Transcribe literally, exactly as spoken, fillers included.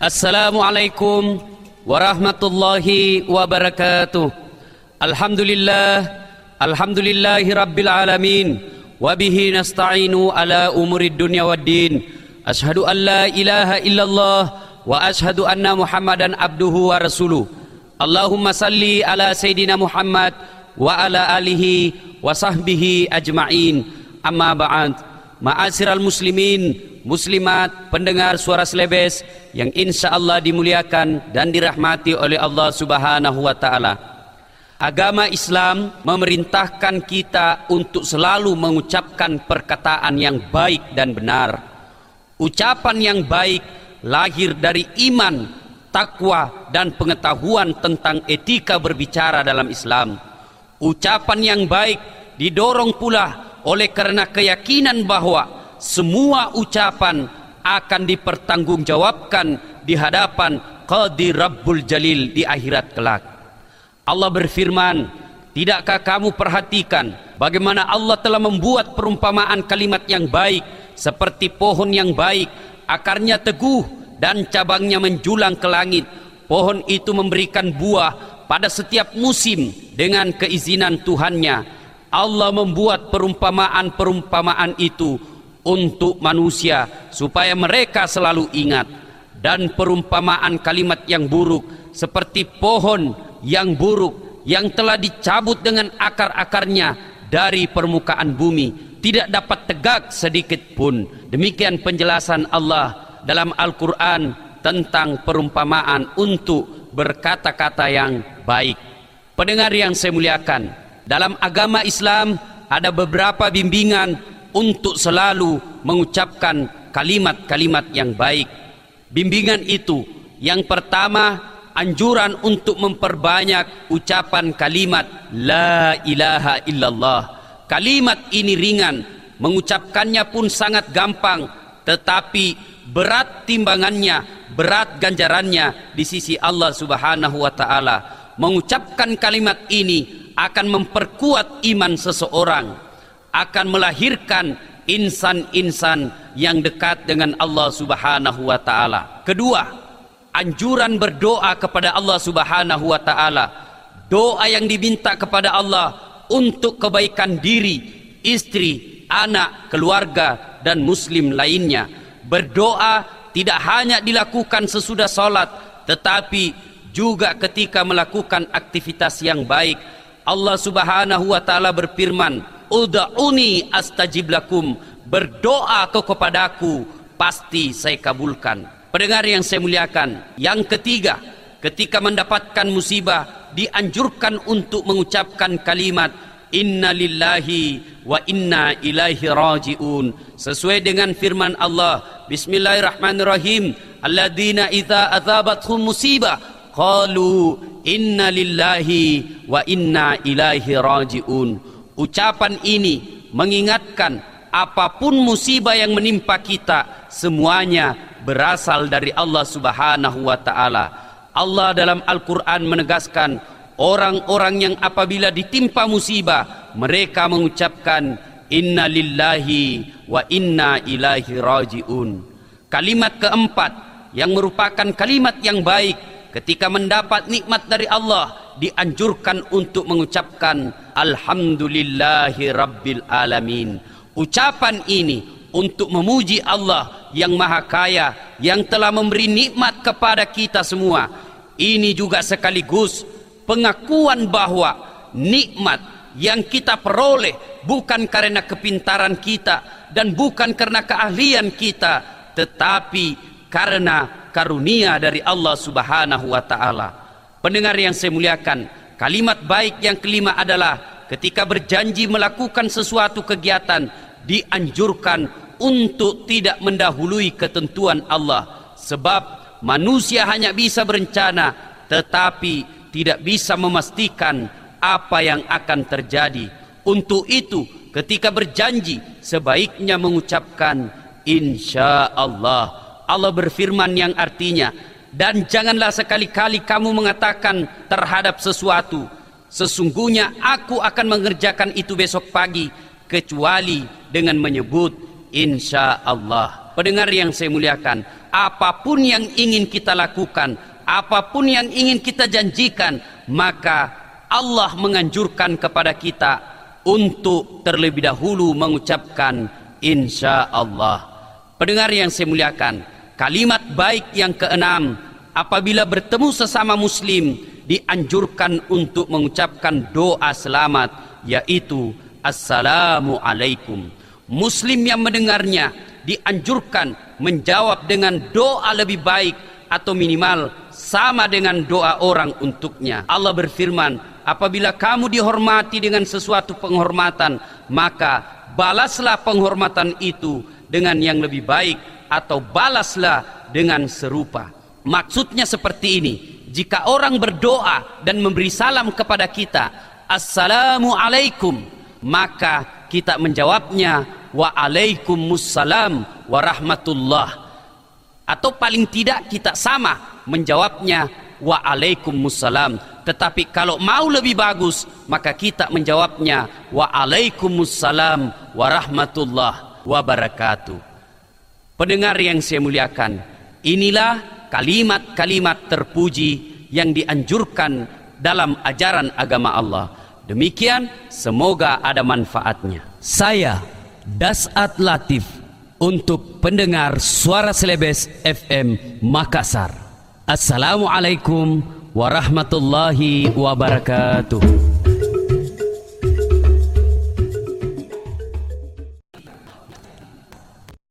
Assalamualaikum warahmatullahi wabarakatuh. Alhamdulillah, alhamdulillahi rabbil alamin, wabihi nasta'inu ala umurid dunya waddin. Ashhadu an la ilaha illallah wa ashhadu anna muhammadan abduhu wa rasuluh. Allahumma salli ala sayyidina Muhammad wa ala alihi wa sahbihi ajma'in. Amma ba'd. Ma'asyiral muslimin, muslimat, pendengar suara Slebes yang insya Allah dimuliakan dan dirahmati oleh Allah subhanahu wa ta'ala. Agama Islam memerintahkan kita untuk selalu mengucapkan perkataan yang baik dan benar. Ucapan yang baik lahir dari iman, takwa, dan pengetahuan tentang etika berbicara dalam Islam. Ucapan yang baik didorong pula oleh karena keyakinan bahwa semua ucapan akan dipertanggungjawabkan di hadapan Qadi Rabbul Jalil di akhirat kelak. Allah berfirman, tidakkah kamu perhatikan bagaimana Allah telah membuat perumpamaan kalimat yang baik seperti pohon yang baik, akarnya teguh dan cabangnya menjulang ke langit. Pohon itu memberikan buah pada setiap musim dengan keizinan Tuhannya. Allah membuat perumpamaan-perumpamaan itu untuk manusia supaya mereka selalu ingat. Dan perumpamaan kalimat yang buruk seperti pohon yang buruk yang telah dicabut dengan akar-akarnya dari permukaan bumi, tidak dapat tegak sedikit pun. Demikian penjelasan Allah dalam Al-Quran tentang perumpamaan untuk berkata-kata yang baik. Pendengar yang saya muliakan, dalam agama Islam ada beberapa bimbingan untuk selalu mengucapkan kalimat-kalimat yang baik. Bimbingan itu, yang pertama, anjuran untuk memperbanyak ucapan kalimat La ilaha illallah. Kalimat ini ringan, mengucapkannya pun sangat gampang, tetapi berat timbangannya, berat ganjarannya di sisi Allah subhanahu wa ta'ala. Mengucapkan kalimat ini akan memperkuat iman seseorang, akan melahirkan insan-insan yang dekat dengan Allah subhanahu wa ta'ala. Kedua, anjuran berdoa kepada Allah subhanahu wa ta'ala. Doa yang diminta kepada Allah untuk kebaikan diri, istri, anak, keluarga, dan muslim lainnya. Berdoa tidak hanya dilakukan sesudah sholat, tetapi juga ketika melakukan aktivitas yang baik. Allah subhanahu wa ta'ala berfirman, Uda'uni astajib lakum. Berdoa kau kepadaku, pasti saya kabulkan. Pendengar yang saya muliakan, yang ketiga, ketika mendapatkan musibah, dianjurkan untuk mengucapkan kalimat Inna lillahi wa inna ilaihi raji'un. Sesuai dengan firman Allah, Bismillahirrahmanirrahim, Alladzina idza adzabathum musibah qalu inna lillahi wa inna ilaihi raji'un. Ucapan ini mengingatkan apapun musibah yang menimpa kita, semuanya berasal dari Allah subhanahu wa ta'ala. Allah dalam Al-Quran menegaskan, orang-orang yang apabila ditimpa musibah, mereka mengucapkan inna lillahi wa inna ilaihi raji'un. Kalimat keempat yang merupakan kalimat yang baik, ketika mendapat nikmat dari Allah, dianjurkan untuk mengucapkan Alhamdulillahi Rabbil Alamin. Ucapan ini untuk memuji Allah yang maha kaya, yang telah memberi nikmat kepada kita semua. Ini juga sekaligus pengakuan bahwa nikmat yang kita peroleh bukan karena kepintaran kita dan bukan karena keahlian kita, tetapi karena karunia dari Allah subhanahu wa ta'ala. Pendengar yang saya muliakan, kalimat baik yang kelima adalah ketika berjanji melakukan sesuatu kegiatan, dianjurkan untuk tidak mendahului ketentuan Allah. Sebab manusia hanya bisa berencana, tetapi tidak bisa memastikan apa yang akan terjadi. Untuk itu, ketika berjanji, sebaiknya mengucapkan insya Allah. Allah berfirman yang artinya, dan janganlah sekali-kali kamu mengatakan terhadap sesuatu, sesungguhnya aku akan mengerjakan itu besok pagi, kecuali dengan menyebut insya Allah. Pendengar yang saya muliakan, apapun yang ingin kita lakukan, apapun yang ingin kita janjikan, maka Allah menganjurkan kepada kita untuk terlebih dahulu mengucapkan insya Allah. Pendengar yang saya muliakan, kalimat baik yang keenam, apabila bertemu sesama muslim dianjurkan untuk mengucapkan doa selamat, yaitu Assalamualaikum. Muslim yang mendengarnya dianjurkan menjawab dengan doa lebih baik atau minimal sama dengan doa orang untuknya. Allah berfirman, apabila kamu dihormati dengan sesuatu penghormatan, maka balaslah penghormatan itu dengan yang lebih baik atau balaslah dengan serupa. Maksudnya seperti ini, jika orang berdoa dan memberi salam kepada kita, Assalamualaikum, maka kita menjawabnya Waalaikumsalam warahmatullah, atau paling tidak kita sama menjawabnya Waalaikumsalam. Tetapi kalau mau lebih bagus, maka kita menjawabnya Waalaikumsalam warahmatullah wabarakatuh. Pendengar yang saya muliakan, inilah kalimat-kalimat terpuji yang dianjurkan dalam ajaran agama Allah. Demikian, semoga ada manfaatnya. Saya Das'at Latif untuk pendengar Suara Celebes F M Makassar. Assalamualaikum warahmatullahi wabarakatuh.